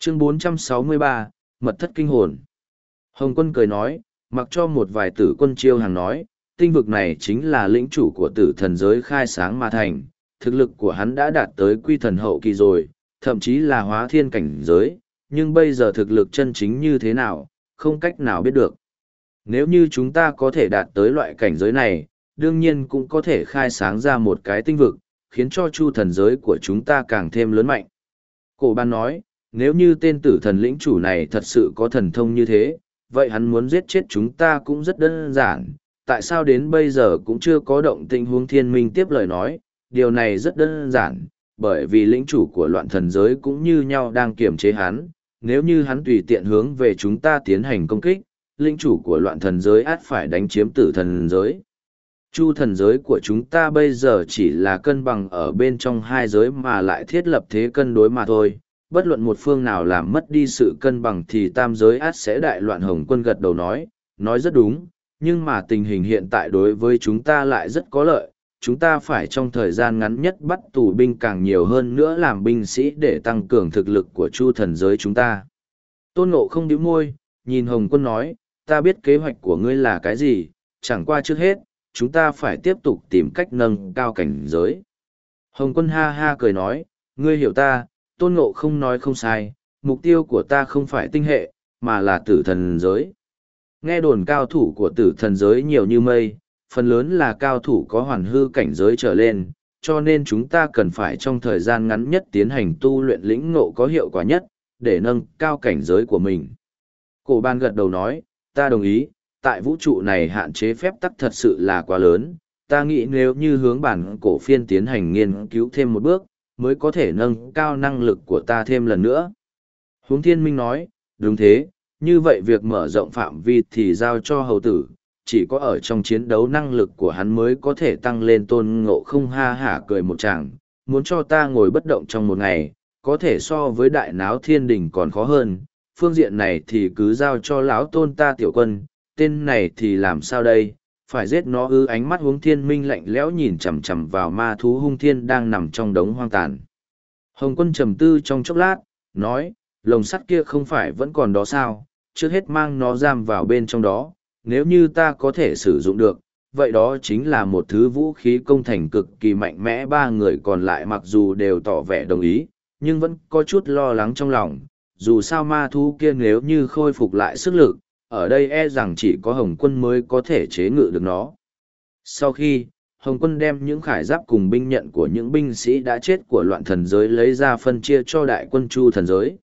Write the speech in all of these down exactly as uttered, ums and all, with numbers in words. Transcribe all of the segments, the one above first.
Chương bốn trăm sáu mươi ba, Mật thất kinh hồn. Hồng Quân cười nói, mặc cho một vài tử quân chiêu hàng nói, tinh vực này chính là lĩnh chủ của tử thần giới khai sáng mà thành, thực lực của hắn đã đạt tới quy thần hậu kỳ rồi, thậm chí là hóa thiên cảnh giới, nhưng bây giờ thực lực chân chính như thế nào, không cách nào biết được. Nếu như chúng ta có thể đạt tới loại cảnh giới này, đương nhiên cũng có thể khai sáng ra một cái tinh vực, khiến cho chu thần giới của chúng ta càng thêm lớn mạnh. Cổ Ban nói, nếu như tên tử thần lĩnh chủ này thật sự có thần thông như thế, vậy hắn muốn giết chết chúng ta cũng rất đơn giản. Tại sao đến bây giờ cũng chưa có động tĩnh? Huống Thiên Minh tiếp lời nói, điều này rất đơn giản, bởi vì lĩnh chủ của loạn thần giới cũng như nhau đang kiềm chế hắn. Nếu như hắn tùy tiện hướng về chúng ta tiến hành công kích, lĩnh chủ của loạn thần giới ắt phải đánh chiếm tử thần giới. Chu thần giới của chúng ta bây giờ chỉ là cân bằng ở bên trong hai giới mà lại thiết lập thế cân đối mà thôi. Bất luận một phương nào làm mất đi sự cân bằng thì tam giới ắt sẽ đại loạn. Hồng Quân gật đầu nói, nói rất đúng, nhưng mà tình hình hiện tại đối với chúng ta lại rất có lợi. Chúng ta phải trong thời gian ngắn nhất bắt tù binh càng nhiều hơn nữa làm binh sĩ để tăng cường thực lực của chu thần giới chúng ta. Tôn Ngộ không nhíu môi, nhìn Hồng Quân nói, ta biết kế hoạch của ngươi là cái gì, chẳng qua trước hết, chúng ta phải tiếp tục tìm cách nâng cao cảnh giới. Hồng Quân ha ha cười nói, ngươi hiểu ta, Tôn Ngộ không nói không sai, mục tiêu của ta không phải tinh hệ, mà là tử thần giới. Nghe đồn cao thủ của tử thần giới nhiều như mây, phần lớn là cao thủ có hoàn hư cảnh giới trở lên, cho nên chúng ta cần phải trong thời gian ngắn nhất tiến hành tu luyện lĩnh ngộ có hiệu quả nhất, để nâng cao cảnh giới của mình. Cổ Ban gật đầu nói, ta đồng ý, tại vũ trụ này hạn chế phép tắc thật sự là quá lớn, ta nghĩ nếu như hướng bản cổ phiên tiến hành nghiên cứu thêm một bước, mới có thể nâng cao năng lực của ta thêm lần nữa. Huống Thiên Minh nói, đúng thế, như vậy việc mở rộng phạm vi thì giao cho hầu tử, chỉ có ở trong chiến đấu năng lực của hắn mới có thể tăng lên. Tôn Ngộ không ha hả cười một tràng, muốn cho ta ngồi bất động trong một ngày, có thể so với đại náo thiên đình còn khó hơn, phương diện này thì cứ giao cho lão tôn ta tiểu quân, tên này thì làm sao đây, phải giết nó ư? Ánh mắt Huống Thiên Minh lạnh lẽo nhìn chằm chằm vào ma thú hung thiên đang nằm trong đống hoang tàn. Hồng Quân trầm tư trong chốc lát, nói, lồng sắt kia không phải vẫn còn đó sao, trước hết mang nó giam vào bên trong đó, nếu như ta có thể sử dụng được, vậy đó chính là một thứ vũ khí công thành cực kỳ mạnh mẽ. Ba người còn lại mặc dù đều tỏ vẻ đồng ý, nhưng vẫn có chút lo lắng trong lòng, dù sao ma thú kia nếu như khôi phục lại sức lực, ở đây e rằng chỉ có Hồng Quân mới có thể chế ngự được nó. Sau khi, Hồng Quân đem những khải giáp cùng binh nhận của những binh sĩ đã chết của loạn thần giới lấy ra phân chia cho đại quân chu thần giới.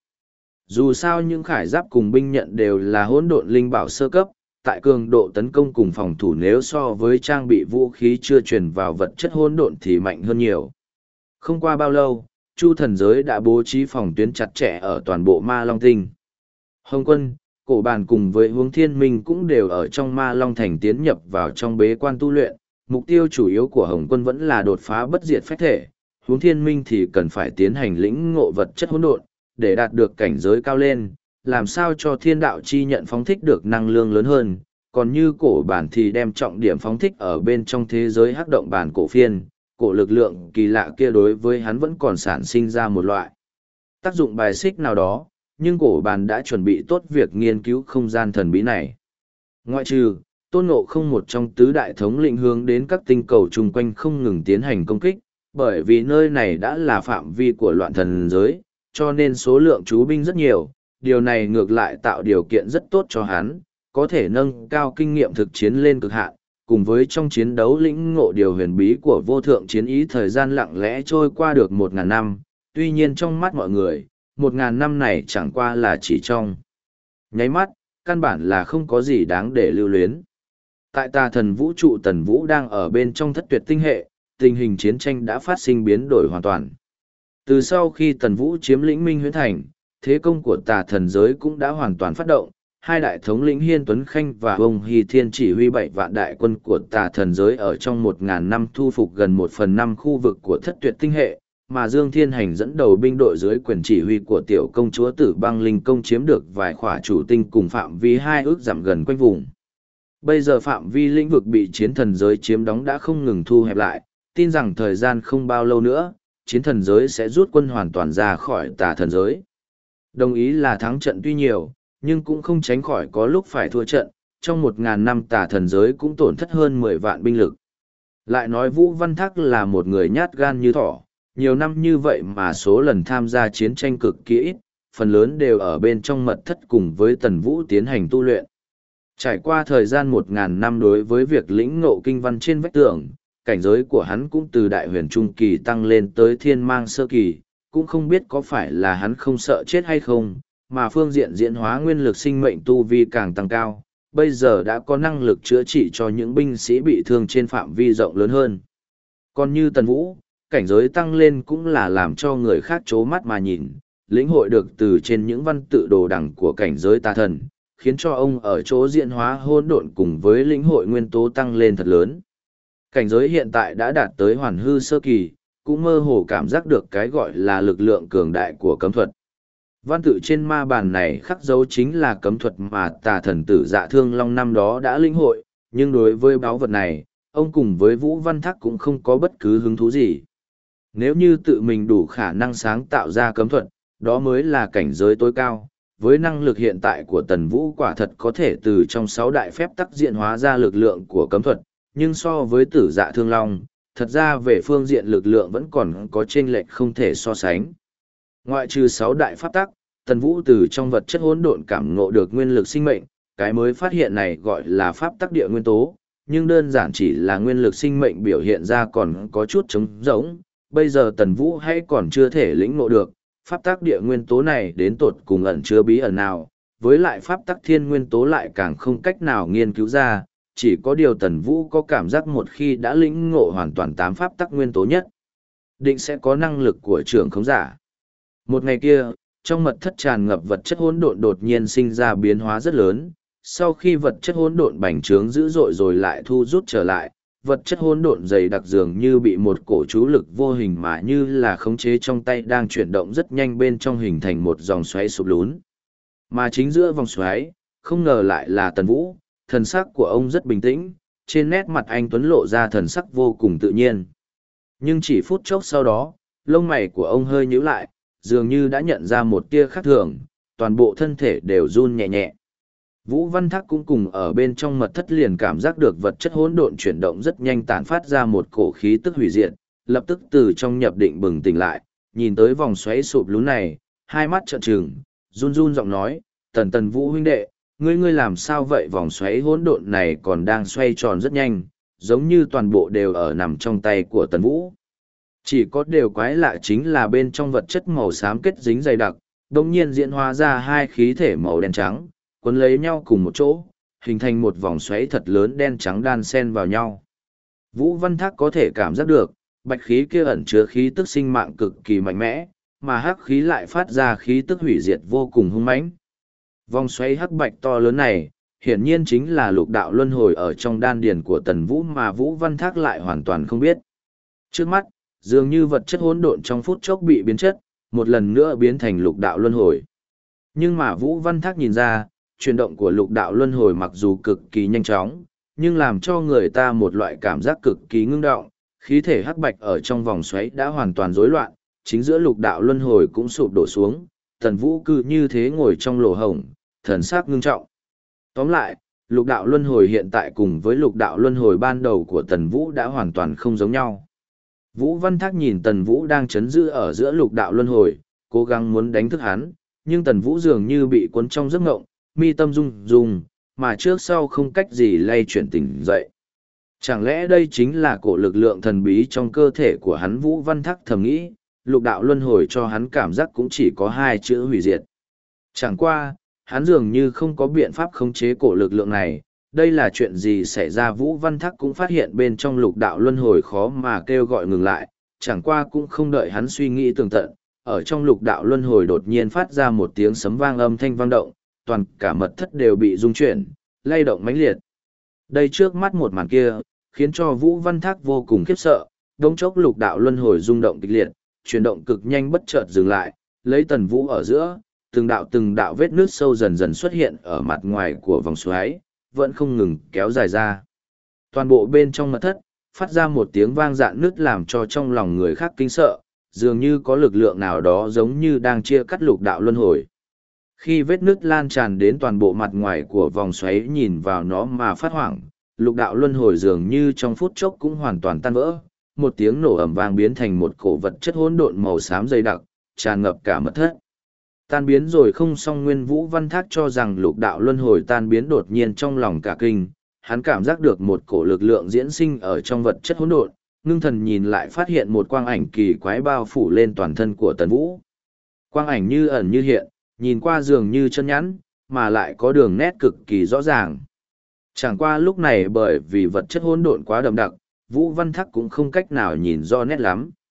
Dù sao những khải giáp cùng binh nhận đều là hỗn độn linh bảo sơ cấp, tại cường độ tấn công cùng phòng thủ nếu so với trang bị vũ khí chưa truyền vào vật chất hỗn độn thì mạnh hơn nhiều. Không qua bao lâu, chu thần giới đã bố trí phòng tuyến chặt chẽ ở toàn bộ Ma Long Tinh. Hồng Quân, Cổ Bàn cùng với Huống Thiên Minh cũng đều ở trong Ma Long Thành tiến nhập vào trong bế quan tu luyện. Mục tiêu chủ yếu của Hồng Quân vẫn là đột phá bất diệt phách thể, Huống Thiên Minh thì cần phải tiến hành lĩnh ngộ vật chất hỗn độn, để đạt được cảnh giới cao lên, làm sao cho thiên đạo chi nhận phóng thích được năng lượng lớn hơn. Còn như Cổ Bản thì đem trọng điểm phóng thích ở bên trong thế giới hắc động bản cổ phiên, cổ lực lượng kỳ lạ kia đối với hắn vẫn còn sản sinh ra một loại tác dụng bài xích nào đó, nhưng Cổ Bản đã chuẩn bị tốt việc nghiên cứu không gian thần bí này. Ngoại trừ, Tôn Ngộ không một trong tứ đại thống lĩnh hướng đến các tinh cầu chung quanh không ngừng tiến hành công kích, bởi vì nơi này đã là phạm vi của loạn thần giới, cho nên số lượng chú binh rất nhiều, điều này ngược lại tạo điều kiện rất tốt cho hắn, có thể nâng cao kinh nghiệm thực chiến lên cực hạn, cùng với trong chiến đấu lĩnh ngộ điều huyền bí của vô thượng chiến ý. Thời gian lặng lẽ trôi qua được một ngàn năm, tuy nhiên trong mắt mọi người, một ngàn năm này chẳng qua là chỉ trong nháy mắt, căn bản là không có gì đáng để lưu luyến. Tại tà thần vũ trụ, Tần Vũ đang ở bên trong thất tuyệt tinh hệ, tình hình chiến tranh đã phát sinh biến đổi hoàn toàn. Từ sau khi Tần Vũ chiếm lĩnh Minh Huyễn Thành, thế công của tà thần giới cũng đã hoàn toàn phát động. Hai đại thống lĩnh Hiên Tuấn Khanh và Ông Hy Thiên chỉ huy bảy vạn đại quân của tà thần giới ở trong một ngàn năm thu phục gần một phần năm khu vực của thất tuyệt tinh hệ, mà Dương Thiên Hành dẫn đầu binh đội dưới quyền chỉ huy của tiểu công chúa Tử Băng Linh Công chiếm được vài khỏa chủ tinh cùng phạm vi hai ước giảm gần quanh vùng. Bây giờ phạm vi lĩnh vực bị chiến thần giới chiếm đóng đã không ngừng thu hẹp lại, tin rằng thời gian không bao lâu nữa, chiến thần giới sẽ rút quân hoàn toàn ra khỏi tà thần giới. Đồng ý là thắng trận tuy nhiều, nhưng cũng không tránh khỏi có lúc phải thua trận, trong một ngàn năm tà thần giới cũng tổn thất hơn mười vạn binh lực. Lại nói Vũ Văn Thác là một người nhát gan như thỏ, nhiều năm như vậy mà số lần tham gia chiến tranh cực kỳ ít, phần lớn đều ở bên trong mật thất cùng với Tần Vũ tiến hành tu luyện. Trải qua thời gian một ngàn năm đối với việc lĩnh ngộ kinh văn trên vách tường, cảnh giới của hắn cũng từ đại huyền trung kỳ tăng lên tới thiên mang sơ kỳ, cũng không biết có phải là hắn không sợ chết hay không, mà phương diện diễn hóa nguyên lực sinh mệnh tu vi càng tăng cao, bây giờ đã có năng lực chữa trị cho những binh sĩ bị thương trên phạm vi rộng lớn hơn. Còn như Tần Vũ, cảnh giới tăng lên cũng là làm cho người khác chố mắt mà nhìn, lĩnh hội được từ trên những văn tự đồ đẳng của cảnh giới tà thần, khiến cho ông ở chỗ diễn hóa hỗn độn cùng với lĩnh hội nguyên tố tăng lên thật lớn. Cảnh giới hiện tại đã đạt tới hoàn hư sơ kỳ, cũng mơ hồ cảm giác được cái gọi là lực lượng cường đại của cấm thuật. Văn tự trên ma bàn này khắc dấu chính là cấm thuật mà tà thần tử Dạ Thương Long năm đó đã lĩnh hội, nhưng đối với báu vật này, ông cùng với Vũ Văn Thác cũng không có bất cứ hứng thú gì. Nếu như tự mình đủ khả năng sáng tạo ra cấm thuật, đó mới là cảnh giới tối cao. Với năng lực hiện tại của Tần Vũ quả thật có thể từ trong sáu đại phép tắc diện hóa ra lực lượng của cấm thuật, nhưng so với tử Dạ Thương Long, thật ra về phương diện lực lượng vẫn còn có chênh lệch không thể so sánh. Ngoại trừ sáu đại pháp tắc, Tần Vũ từ trong vật chất hỗn độn cảm ngộ được nguyên lực sinh mệnh, cái mới phát hiện này gọi là pháp tắc địa nguyên tố, nhưng đơn giản chỉ là nguyên lực sinh mệnh biểu hiện ra còn có chút trống rỗng. Bây giờ Tần Vũ hay còn chưa thể lĩnh ngộ được, pháp tắc địa nguyên tố này đến tột cùng ẩn chứa bí ẩn nào, với lại pháp tắc thiên nguyên tố lại càng không cách nào nghiên cứu ra, chỉ có điều Tần Vũ có cảm giác một khi đã lĩnh ngộ hoàn toàn tám pháp tắc nguyên tố nhất, định sẽ có năng lực của trưởng khống giả. Một ngày kia, trong mật thất tràn ngập vật chất hỗn độn đột nhiên sinh ra biến hóa rất lớn, sau khi vật chất hỗn độn bành trướng dữ dội rồi lại thu rút trở lại, vật chất hỗn độn dày đặc dường như bị một cổ chú lực vô hình mà như là khống chế trong tay đang chuyển động rất nhanh bên trong hình thành một dòng xoáy sụp lún. Mà chính giữa vòng xoáy, không ngờ lại là Tần Vũ, thần sắc của ông rất bình tĩnh, trên nét mặt anh tuấn lộ ra thần sắc vô cùng tự nhiên. Nhưng chỉ phút chốc sau đó, lông mày của ông hơi nhíu lại, dường như đã nhận ra một tia khác thường, toàn bộ thân thể đều run nhẹ nhẹ. Vũ Văn Thác cũng cùng ở bên trong mật thất liền cảm giác được vật chất hỗn độn chuyển động rất nhanh tản phát ra một cổ khí tức hủy diệt, lập tức từ trong nhập định bừng tỉnh lại, nhìn tới vòng xoáy sụp lún này, hai mắt trợn trừng, run run giọng nói, "Tần Tần Vũ huynh đệ, ngươi ngươi làm sao vậy?" Vòng xoáy hỗn độn này còn đang xoay tròn rất nhanh, giống như toàn bộ đều ở nằm trong tay của Tần Vũ. Chỉ có điều quái lạ chính là bên trong vật chất màu xám kết dính dày đặc, đồng nhiên diễn hóa ra hai khí thể màu đen trắng, quấn lấy nhau cùng một chỗ, hình thành một vòng xoáy thật lớn đen trắng đan xen vào nhau. Vũ Văn Thác có thể cảm giác được, bạch khí kia ẩn chứa khí tức sinh mạng cực kỳ mạnh mẽ, mà hắc khí lại phát ra khí tức hủy diệt vô cùng hung mãnh. Vòng xoáy hắc bạch to lớn này, hiển nhiên chính là lục đạo luân hồi ở trong đan điền của Tần Vũ mà Vũ Văn Thác lại hoàn toàn không biết. Trước mắt, dường như vật chất hỗn độn trong phút chốc bị biến chất, một lần nữa biến thành lục đạo luân hồi. Nhưng mà Vũ Văn Thác nhìn ra, chuyển động của lục đạo luân hồi mặc dù cực kỳ nhanh chóng, nhưng làm cho người ta một loại cảm giác cực kỳ ngưng động, khí thể hắc bạch ở trong vòng xoáy đã hoàn toàn rối loạn, chính giữa lục đạo luân hồi cũng sụp đổ xuống, Tần Vũ cứ như thế ngồi trong lỗ hổng, thần sắc ngưng trọng. Tóm lại, lục đạo luân hồi hiện tại cùng với lục đạo luân hồi ban đầu của Tần Vũ đã hoàn toàn không giống nhau. Vũ Văn Thác nhìn Tần Vũ đang chấn giữ ở giữa lục đạo luân hồi, cố gắng muốn đánh thức hắn, nhưng Tần Vũ dường như bị cuốn trong giấc ngộng, mi tâm rung rung, mà trước sau không cách gì lay chuyển tỉnh dậy. Chẳng lẽ đây chính là cổ lực lượng thần bí trong cơ thể của hắn? Vũ Văn Thác thầm nghĩ, lục đạo luân hồi cho hắn cảm giác cũng chỉ có hai chữ hủy diệt. Chẳng qua, hắn dường như không có biện pháp khống chế cổ lực lượng này. Đây là chuyện gì xảy ra? Vũ Văn Thác cũng phát hiện bên trong lục đạo luân hồi khó mà kêu gọi ngừng lại, chẳng qua cũng không đợi hắn suy nghĩ tường tận. Ở trong lục đạo luân hồi đột nhiên phát ra một tiếng sấm vang âm thanh vang động, toàn cả mật thất đều bị rung chuyển, lay động mãnh liệt. Đây trước mắt một màn kia, khiến cho Vũ Văn Thác vô cùng khiếp sợ, đống chốc lục đạo luân hồi rung động kịch liệt, chuyển động cực nhanh bất chợt dừng lại, lấy Tần Vũ ở giữa, từng đạo từng đạo vết nước sâu dần dần xuất hiện ở mặt ngoài của vòng xoáy, vẫn không ngừng kéo dài ra. Toàn bộ bên trong mật thất, phát ra một tiếng vang rạn nứt làm cho trong lòng người khác kinh sợ, dường như có lực lượng nào đó giống như đang chia cắt lục đạo luân hồi. Khi vết nứt lan tràn đến toàn bộ mặt ngoài của vòng xoáy nhìn vào nó mà phát hoảng, lục đạo luân hồi dường như trong phút chốc cũng hoàn toàn tan vỡ, một tiếng nổ ầm vang biến thành một cổ vật chất hỗn độn màu xám dày đặc, tràn ngập cả mật thất. Tan biến rồi không xong, Nguyên Vũ Văn Thác cho rằng lục đạo luân hồi tan biến đột nhiên, trong lòng cả kinh, hắn cảm giác được một cổ lực lượng diễn sinh ở trong vật chất hỗn độn, ngưng thần nhìn lại phát hiện một quang ảnh kỳ quái bao phủ lên toàn thân của Tần Vũ. Quang ảnh như ẩn như hiện, nhìn qua dường như chân nhẵn, mà lại có đường nét cực kỳ rõ ràng. Chẳng qua lúc này bởi vì vật chất hỗn độn quá đậm đặc, Vũ Văn Thác cũng không cách nào nhìn rõ nét lắm.